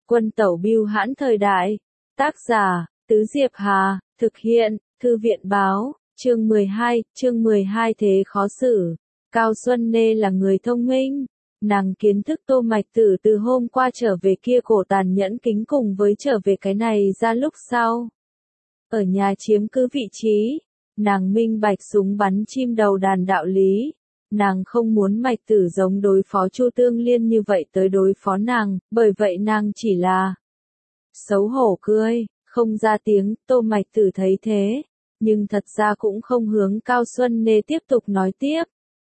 Quân tẩu bưu hãn thời đại. Tác giả, Tứ Diệp Hà, thực hiện, Thư viện báo, chương 12 thế khó xử. Cao Xuân Nê là người thông minh. Nàng kiến thức Tô Mạch Tử từ hôm qua trở về kia cổ tàn nhẫn kính cùng với trở về cái này ra lúc sau. Ở nhà chiếm cứ vị trí, nàng minh bạch súng bắn chim đầu đàn đạo lý. Nàng không muốn Mạch Tử giống đối phó Chu Tương Liên như vậy tới đối phó nàng, bởi vậy nàng chỉ là xấu hổ cười, không ra tiếng. Tô Mạch Tử thấy thế, nhưng thật ra cũng không hướng Cao Xuân Nê tiếp tục nói tiếp.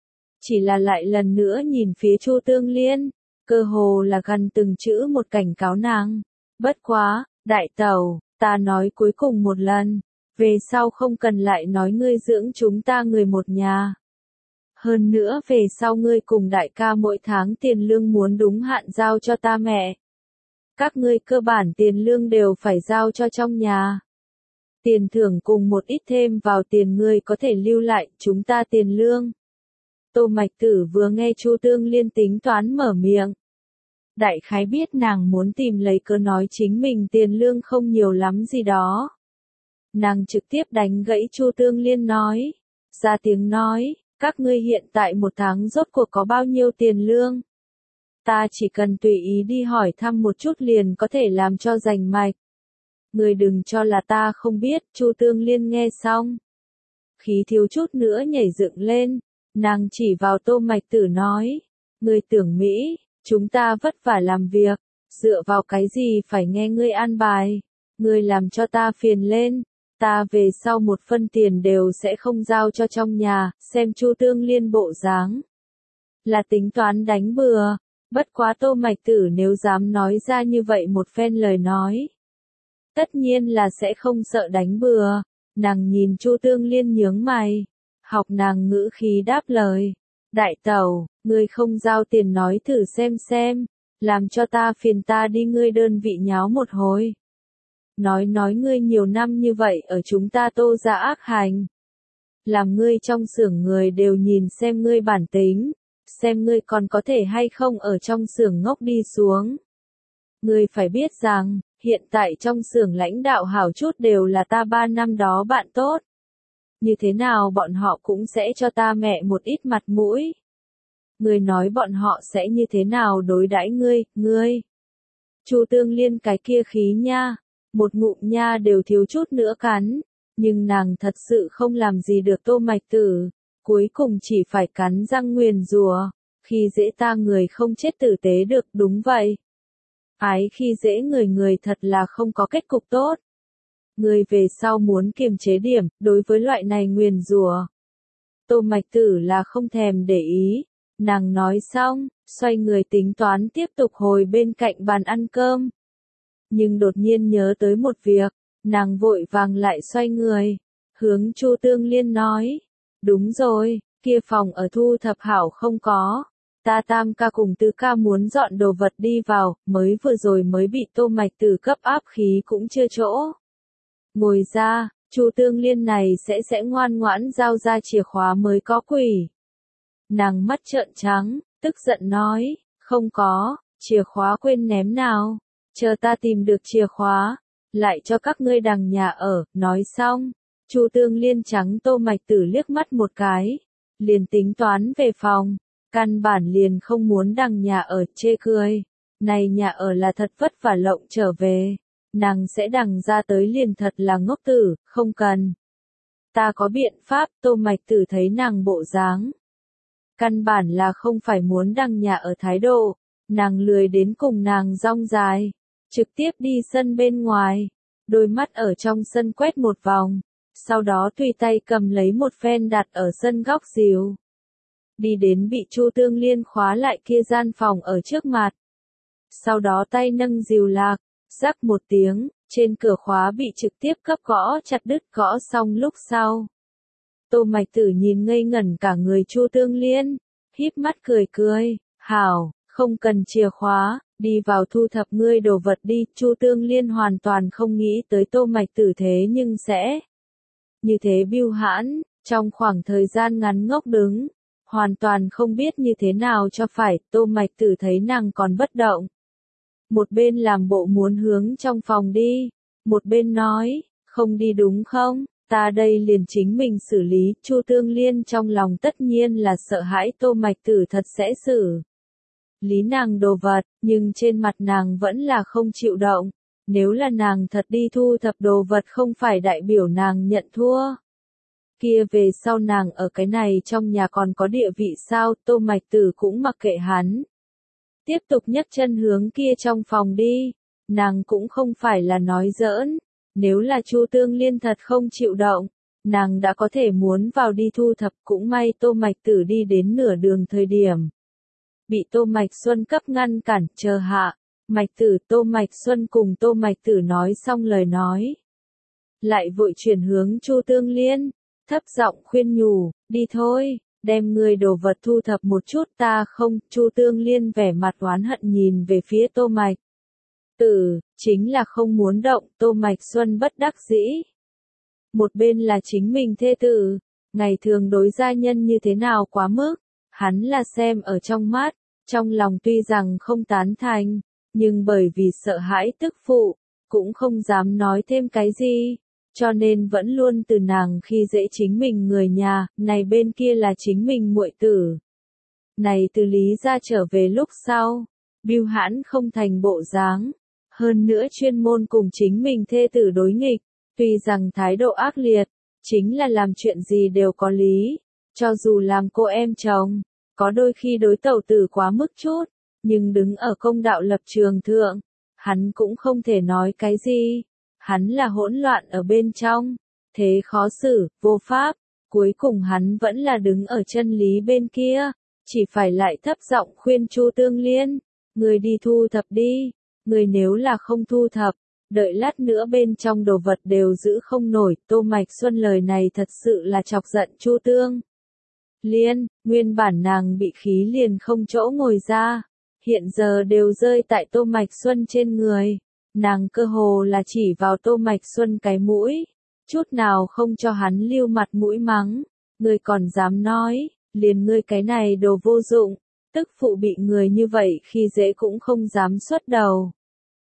Chỉ là lại lần nữa nhìn phía Chu Tương Liên, cơ hồ là gần từng chữ một cảnh cáo nàng. Bất quá, đại tẩu, ta nói cuối cùng một lần, về sau không cần lại nói ngươi dưỡng chúng ta người một nhà. Hơn nữa về sau ngươi cùng đại ca mỗi tháng tiền lương muốn đúng hạn giao cho ta mẹ. Các ngươi cơ bản tiền lương đều phải giao cho trong nhà. Tiền thưởng cùng một ít thêm vào tiền ngươi có thể lưu lại chúng ta tiền lương. Tô Mạch Tử vừa nghe Chu Tương Liên tính toán mở miệng. Đại khái biết nàng muốn tìm lấy cớ nói chính mình tiền lương không nhiều lắm gì đó. Nàng trực tiếp đánh gãy Chu Tương Liên nói. Ra tiếng nói, các ngươi hiện tại một tháng rốt cuộc có bao nhiêu tiền lương? Ta chỉ cần tùy ý đi hỏi thăm một chút liền có thể làm cho rành mạch. Ngươi đừng cho là ta không biết. Chu Tương Liên nghe xong, khí thiếu chút nữa nhảy dựng lên. Nàng chỉ vào Tô Mạch Tử nói, ngươi tưởng Mỹ, chúng ta vất vả làm việc, dựa vào cái gì phải nghe ngươi an bài, ngươi làm cho ta phiền lên, ta về sau một phân tiền đều sẽ không giao cho trong nhà. Xem Chu Tương Liên bộ dáng, là tính toán đánh bừa. Bất quá Tô Mạch Tử nếu dám nói ra như vậy một phen lời nói, tất nhiên là sẽ không sợ đánh bừa. Nàng nhìn Chu Tương Liên nhướng mày, học nàng ngữ khí đáp lời. Đại tẩu, ngươi không giao tiền nói thử xem, làm cho ta phiền ta đi ngươi đơn vị nháo một hồi. Nói ngươi nhiều năm như vậy ở chúng ta Tô gia ác hành. Làm ngươi trong xưởng người đều nhìn xem ngươi bản tính, xem ngươi còn có thể hay không ở trong xưởng ngốc đi xuống. Ngươi phải biết rằng, hiện tại trong xưởng lãnh đạo hảo chút đều là ta 3 năm đó bạn tốt. Như thế nào bọn họ cũng sẽ cho ta mẹ một ít mặt mũi. Ngươi nói bọn họ sẽ như thế nào đối đãi ngươi. Chu Tương Liên cái kia khí nha, một ngụm nha đều thiếu chút nữa cắn, nhưng nàng thật sự không làm gì được Tô Mạch Tử, cuối cùng chỉ phải cắn răng nguyền rủa, khi dễ ta người không chết tử tế được. Đúng vậy. Ái khi dễ người thật là không có kết cục tốt. Người về sau muốn kiềm chế điểm, đối với loại này nguyền rủa. Tô Mạch Tử là không thèm để ý, nàng nói xong, xoay người tính toán tiếp tục hồi bên cạnh bàn ăn cơm. Nhưng đột nhiên nhớ tới một việc, nàng vội vàng lại xoay người, hướng Chu Tương Liên nói, đúng rồi, kia phòng ở thu thập hảo không có, ta Tam ca cùng Tứ ca muốn dọn đồ vật đi vào, mới vừa rồi mới bị Tô Mạch Tử cấp áp khí cũng chưa chỗ. Ngồi ra, Chu Tương Liên này sẽ ngoan ngoãn giao ra chìa khóa mới có quỷ. Nàng mắt trợn trắng, tức giận nói, không có, chìa khóa quên ném nào, chờ ta tìm được chìa khóa, lại cho các ngươi đằng nhà ở. Nói xong, Chu Tương Liên trắng Tô Mạch Tử liếc mắt một cái, liền tính toán về phòng, căn bản liền không muốn đằng nhà ở. Chê cười, này nhà ở là thật vất vả lộng trở về. Nàng sẽ đằng ra tới liền thật là ngốc tử, không cần. Ta có biện pháp. Tô Mạch Tử thấy nàng bộ dáng, căn bản là không phải muốn đằng nhà ở thái độ, nàng lười đến cùng nàng rong dài, trực tiếp đi sân bên ngoài, đôi mắt ở trong sân quét một vòng, sau đó tùy tay cầm lấy một phen đặt ở sân góc rìu. Đi đến bị Chu Tương Liên khóa lại kia gian phòng ở trước mặt. Sau đó tay nâng rìu lạc, rắc một tiếng, trên cửa khóa bị trực tiếp cấp gõ chặt đứt. Gõ xong lúc sau, Tô Mạch Tử nhìn ngây ngẩn cả người Chu Tương Liên, híp mắt cười, hảo, không cần chìa khóa, đi vào thu thập ngươi đồ vật đi. Chu Tương Liên hoàn toàn không nghĩ tới Tô Mạch Tử thế nhưng sẽ như thế bưu hãn, trong khoảng thời gian ngắn ngốc đứng, hoàn toàn không biết như thế nào cho phải. Tô Mạch Tử thấy nàng còn bất động, một bên làm bộ muốn hướng trong phòng đi, một bên nói, không đi đúng không, ta đây liền chính mình xử lý. Chu Tương Liên trong lòng tất nhiên là sợ hãi Tô Mạch Tử thật sẽ xử lý nàng đồ vật, nhưng trên mặt nàng vẫn là không chịu động. Nếu là nàng thật đi thu thập đồ vật không phải đại biểu nàng nhận thua. Kia về sau nàng ở cái này trong nhà còn có địa vị sao? Tô Mạch Tử cũng mặc kệ hắn. Tiếp tục nhấc chân hướng kia trong phòng đi. Nàng cũng không phải là nói giỡn. Nếu là Chu Tương Liên thật không chịu động, nàng đã có thể muốn vào đi thu thập. Cũng may Tô Mạch Tử đi đến nửa đường thời điểm, bị Tô Mạch Xuân cấp ngăn cản. Chờ hạ, Mạch Tử. Tô Mạch Xuân cùng Tô Mạch Tử nói xong lời nói, lại vội chuyển hướng Chu Tương Liên, thấp giọng khuyên nhủ, đi thôi, đem người đồ vật thu thập một chút. Ta không. Chu Tương Liên vẻ mặt oán hận nhìn về phía Tô Mạch Tử, chính là không muốn động. Tô Mạch Xuân bất đắc dĩ. Một bên là chính mình thê tử, ngày thường đối gia nhân như thế nào quá mức, hắn là xem ở trong mắt, trong lòng tuy rằng không tán thành, nhưng bởi vì sợ hãi tức phụ, cũng không dám nói thêm cái gì, cho nên vẫn luôn từ nàng khi dễ chính mình người nhà. Này bên kia là chính mình muội tử. Này từ Lý gia trở về lúc sau, bưu hãn không thành bộ dáng, hơn nữa chuyên môn cùng chính mình thê tử đối nghịch, tuy rằng thái độ ác liệt, chính là làm chuyện gì đều có lý, cho dù làm cô em chồng, có đôi khi đối tẩu tử quá mức chút, nhưng đứng ở công đạo lập trường thượng, hắn cũng không thể nói cái gì, hắn là hỗn loạn ở bên trong, thế khó xử, vô pháp, cuối cùng hắn vẫn là đứng ở chân lý bên kia, chỉ phải lại thấp giọng khuyên Chu Tương Liên, người đi thu thập đi, người nếu là không thu thập, đợi lát nữa bên trong đồ vật đều giữ không nổi. Tô Mạch Xuân lời này thật sự là chọc giận Chu Tương Liên, nguyên bản nàng bị khí liền không chỗ ngồi ra, hiện giờ đều rơi tại Tô Mạch Xuân trên người, nàng cơ hồ là chỉ vào Tô Mạch Xuân cái mũi, chút nào không cho hắn lưu mặt mũi mắng, ngươi còn dám nói, liền ngươi cái này đồ vô dụng, tức phụ bị người như vậy khi dễ cũng không dám xuất đầu.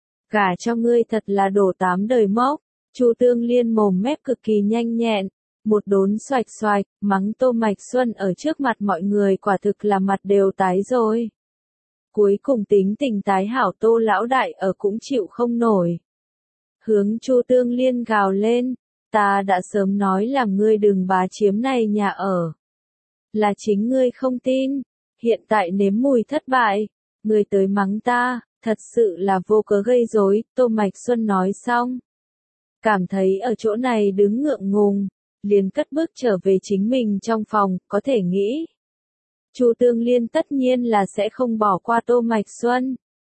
Gả cho ngươi thật là đổ 8 đời mốc. Chu Tương Liên mồm mép cực kỳ nhanh nhẹn, một đốn xoạch xoạch, mắng Tô Mạch Xuân ở trước mặt mọi người quả thực là mặt đều tái rồi. Cuối cùng tính tình tái hảo Tô lão đại ở cũng chịu không nổi. Hướng Chu Tương Liên gào lên, ta đã sớm nói làm ngươi đừng bá chiếm này nhà ở. Là chính ngươi không tin, hiện tại nếm mùi thất bại, ngươi tới mắng ta. Thật sự là vô cớ gây rối. Tô Mạch Xuân nói xong, cảm thấy ở chỗ này đứng ngượng ngùng, liền cất bước trở về chính mình trong phòng. Có thể nghĩ, Chu Tương Liên tất nhiên là sẽ không bỏ qua Tô Mạch Xuân.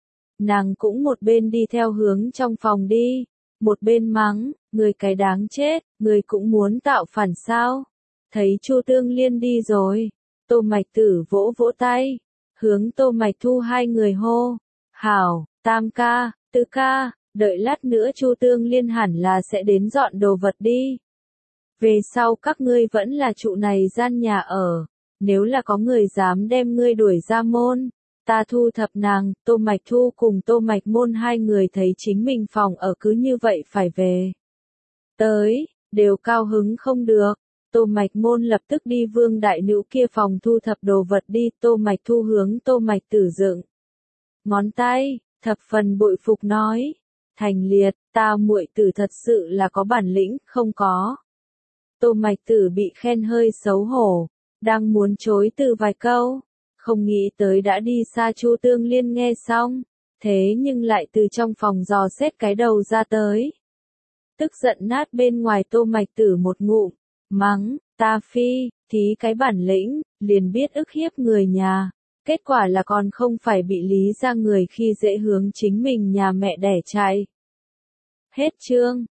Nàng cũng một bên đi theo hướng trong phòng đi, một bên mắng, người cái đáng chết, người cũng muốn tạo phản sao? Thấy Chu Tương Liên đi rồi, Tô Mạch Tử vỗ vỗ tay, hướng Tô Mạch Thu hai người hô. Hảo, Tam ca, Tứ ca, đợi lát nữa Chu Tương Liên hẳn là sẽ đến dọn đồ vật đi. Về sau các ngươi vẫn là trụ này gian nhà ở, nếu là có người dám đem ngươi đuổi ra môn, ta thu thập nàng. Tô Mạch Thu cùng Tô Mạch Môn hai người thấy chính mình phòng ở cứ như vậy phải về tới, đều cao hứng không được. Tô Mạch Môn lập tức đi Vương đại nữ kia phòng thu thập đồ vật đi. Tô Mạch Thu hướng Tô Mạch Tử dựng ngón tay, thập phần bội phục nói, thành liệt, ta muội tử thật sự là có bản lĩnh, không có. Tô Mạch Tử bị khen hơi xấu hổ, đang muốn chối từ vài câu, không nghĩ tới đã đi xa. Chu Tương Liên nghe xong, thế nhưng lại từ trong phòng dò xét cái đầu ra tới. Tức giận nát bên ngoài Tô Mạch Tử một ngụm, mắng, ta phi, thí cái bản lĩnh, liền biết ức hiếp người nhà. Kết quả là còn không phải bị Lý gia người khi dễ hướng chính mình nhà mẹ đẻ chạy. Hết chương.